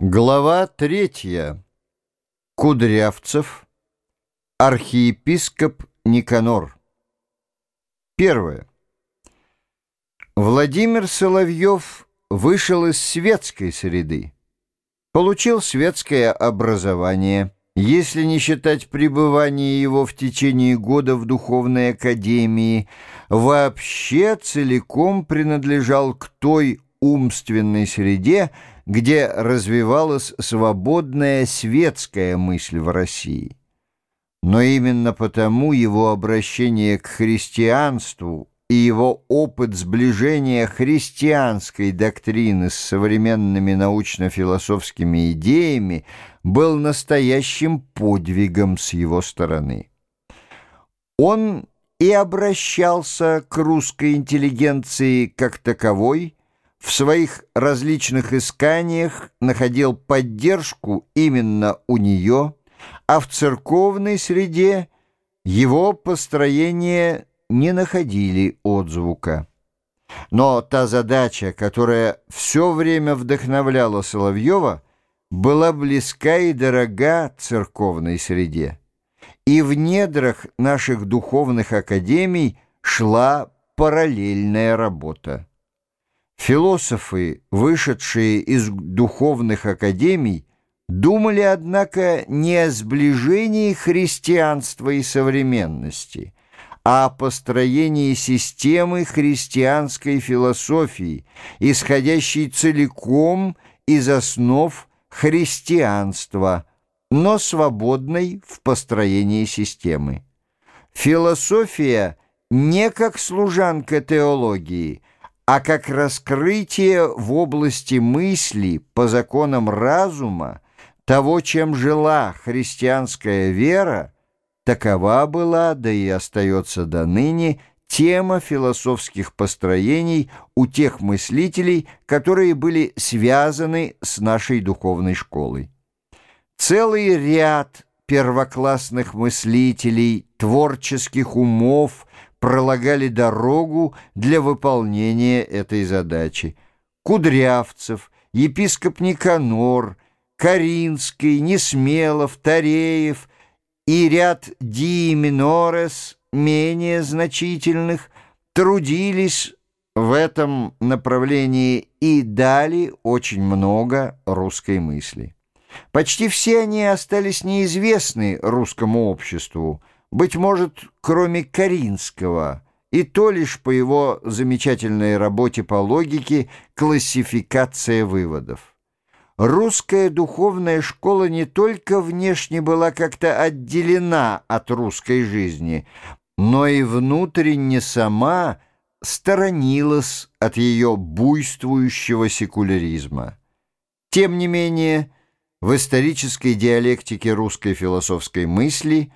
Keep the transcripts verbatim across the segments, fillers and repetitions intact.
Глава третья. Кудрявцев. Архиепископ Никанор. Первое. Владимир Соловьев вышел из светской среды, получил светское образование, если не считать пребывания его в течение года в духовной академии, вообще целиком принадлежал к той умственной среде, где развивалась свободная светская мысль в России. Но именно потому его обращение к христианству и его опыт сближения христианской доктрины с современными научно-философскими идеями был настоящим подвигом с его стороны. Он и обращался к русской интеллигенции как таковой, в своих различных исканиях находил поддержку именно у нее, а в церковной среде его построения не находили отзвука. Но та задача, которая все время вдохновляла Соловьева, была близка и дорога церковной среде. И в недрах наших духовных академий шла параллельная работа. Философы, вышедшие из духовных академий, думали, однако, не о сближении христианства и современности, а о построении системы христианской философии, исходящей целиком из основ христианства, но свободной в построении системы. Философия не как служанка теологии, а как раскрытие в области мысли по законам разума того, чем жила христианская вера, такова была, да и остается до ныне, тема философских построений у тех мыслителей, которые были связаны с нашей духовной школой. Целый ряд первоклассных мыслителей, творческих умов пролагали дорогу для выполнения этой задачи. Кудрявцев, епископ Никанор, Каринский, Несмелов, Тареев и ряд дии минорес, менее значительных, трудились в этом направлении и дали очень много русской мысли. Почти все они остались неизвестны русскому обществу, быть может, кроме Каринского, и то лишь по его замечательной работе по логике «Классификация выводов». Русская духовная школа не только внешне была как-то отделена от русской жизни, но и внутренне сама сторонилась от ее буйствующего секуляризма. Тем не менее, в исторической диалектике русской философской мысли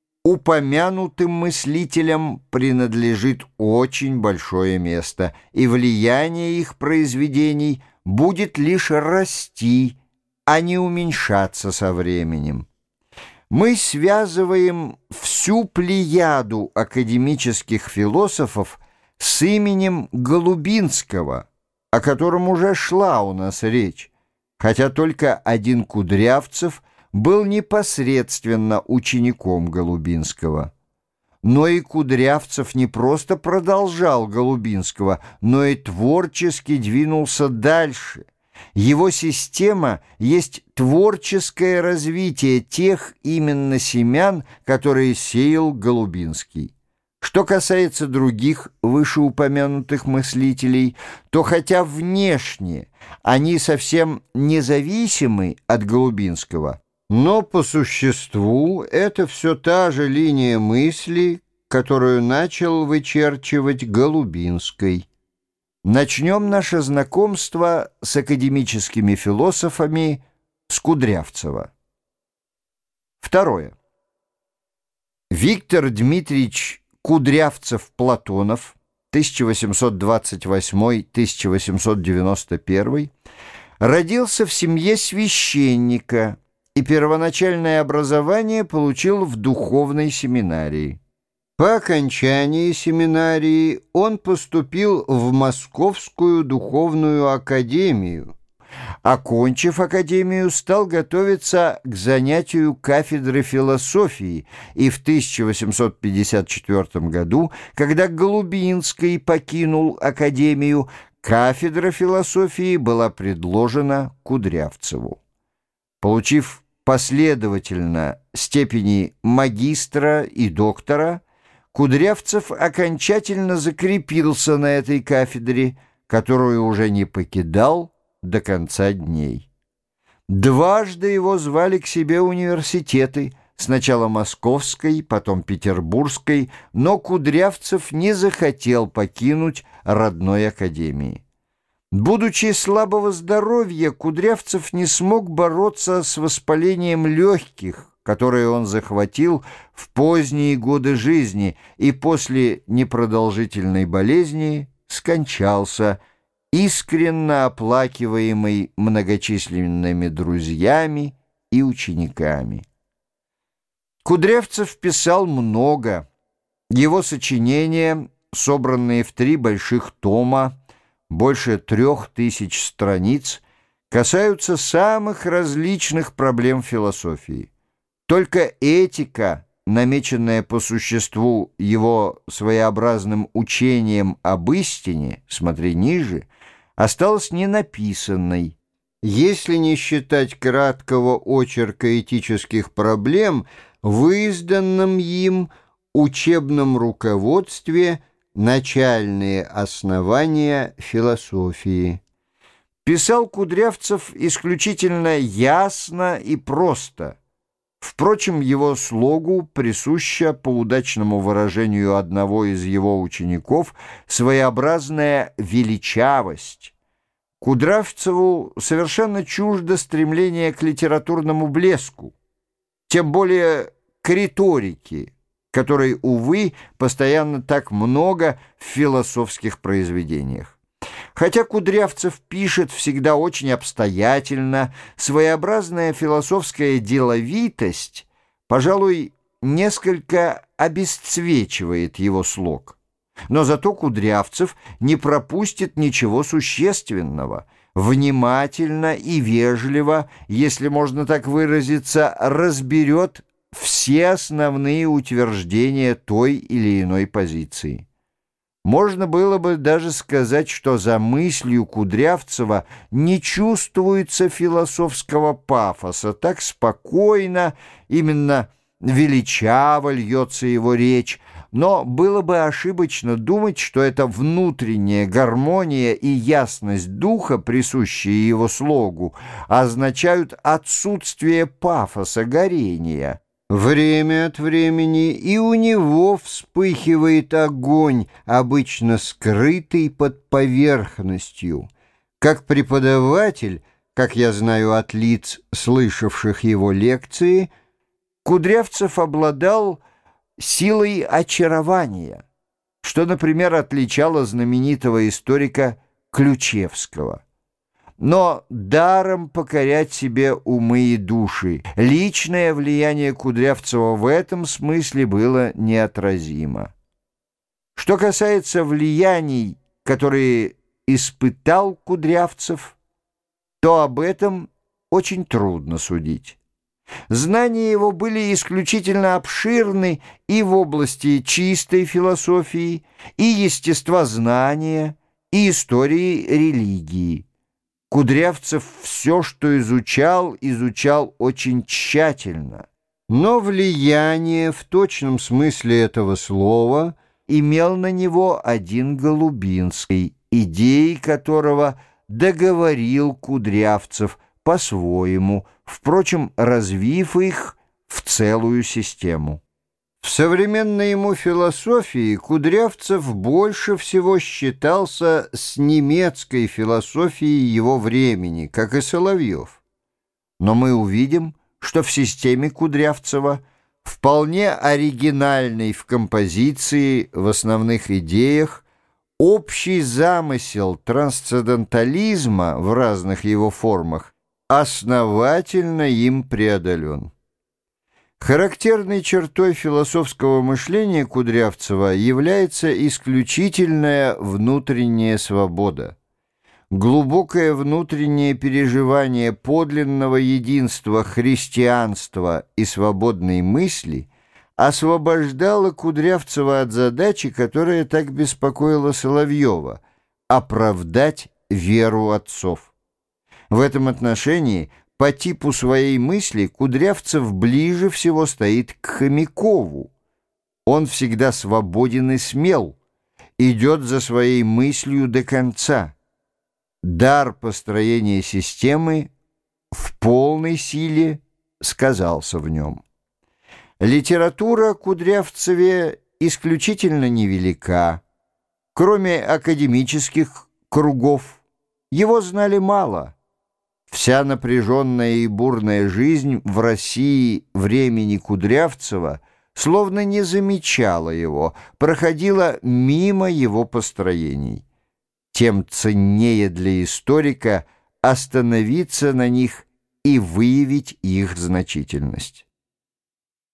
упомянутым мыслителям принадлежит очень большое место, и влияние их произведений будет лишь расти, а не уменьшаться со временем. Мы связываем всю плеяду академических философов с именем Голубинского, о котором уже шла у нас речь, хотя только один Кудрявцев был непосредственно учеником Голубинского. Но и Кудрявцев не просто продолжал Голубинского, но и творчески двинулся дальше. Его система есть творческое развитие тех именно семян, которые сеял Голубинский. Что касается других вышеупомянутых мыслителей, то хотя внешне они совсем независимы от Голубинского, но по существу это все та же линия мысли, которую начал вычерчивать Голубинский. Начнем наше знакомство с академическими философами с Кудрявцева. Второе. Виктор Дмитриевич Кудрявцев-Платонов, тысяча восемьсот двадцать восьмой — тысяча восемьсот девяносто первый, родился в семье священника и первоначальное образование получил в духовной семинарии. По окончании семинарии он поступил в Московскую духовную академию Окончив академию, стал готовиться к занятию кафедры философии, и в тысяча восемьсот пятьдесят четвёртом году, когда Голубинский покинул академию, кафедра философии была предложена Кудрявцеву. Получив последовательно степени магистра и доктора, Кудрявцев окончательно закрепился на этой кафедре, которую уже не покидал до конца дней. Дважды его звали к себе университеты, сначала Московской, потом Петербургской, но Кудрявцев не захотел покинуть родной академии. Будучи слабого здоровья, Кудрявцев не смог бороться с воспалением легких, которое он захватил в поздние годы жизни, и после непродолжительной болезни скончался, искренно оплакиваемый многочисленными друзьями и учениками. Кудрявцев писал много. Его сочинения, собранные в три больших тома, больше трех тысяч страниц, касаются самых различных проблем философии. Только этика, намеченная по существу его своеобразным учением об истине, смотри ниже, осталась ненаписанной. Если не считать краткого очерка этических проблем в изданном им учебном руководстве «Начальные основания философии». Писал Кудрявцев исключительно ясно и просто. Впрочем, его слогу присуща, по удачному выражению одного из его учеников, своеобразная величавость. Кудрявцеву совершенно чуждо стремление к литературному блеску, тем более к риторике, которой, увы, постоянно так много в философских произведениях. Хотя Кудрявцев пишет всегда очень обстоятельно, своеобразная философская деловитость, пожалуй, несколько обесцвечивает его слог. Но зато Кудрявцев не пропустит ничего существенного, внимательно и вежливо, если можно так выразиться, разберет все основные утверждения той или иной позиции. Можно было бы даже сказать, что за мыслью Кудрявцева не чувствуется философского пафоса, так спокойно, именно величаво льется его речь, но было бы ошибочно думать, что эта внутренняя гармония и ясность духа, присущие его слогу, означают отсутствие пафоса, горения. Время от времени и у него вспыхивает огонь, обычно скрытый под поверхностью. Как преподаватель, как я знаю от лиц, слышавших его лекции, Кудрявцев обладал силой очарования, что, например, отличало знаменитого историка Ключевского. Но даром покорять себе умы и души. Личное влияние Кудрявцева в этом смысле было неотразимо. Что касается влияний, которые испытал Кудрявцев, то об этом очень трудно судить. Знания его были исключительно обширны и в области чистой философии, и естествознания, и истории религии. Кудрявцев все, что изучал, изучал очень тщательно. Но влияние в точном смысле этого слова имел на него один Голубинский, идеи которого договорил Кудрявцев по-своему, впрочем, развив их в целую систему. В современной ему философии Кудрявцев больше всего считался с немецкой философией его времени, как и Соловьев. Но мы увидим, что в системе Кудрявцева, вполне оригинальной в композиции, в основных идеях, общий замысел трансцендентализма в разных его формах основательно им преодолен. Характерной чертой философского мышления Кудрявцева является исключительная внутренняя свобода. глубокое внутреннее переживание подлинного единства христианства и свободной мысли освобождало Кудрявцева от задачи, которая так беспокоила Соловьева — оправдать веру отцов. В этом отношении по типу своей мысли Кудрявцев ближе всего стоит к Хомякову. Он всегда свободен и смел, идет за своей мыслью до конца. Дар построения системы в полной силе сказался в нем. Литература Кудрявцеве исключительно невелика. Кроме академических кругов, его знали мало. Вся напряженная и бурная жизнь в России времени Кудрявцева словно не замечала его, проходила мимо его построений. Тем ценнее для историка остановиться на них и выявить их значительность.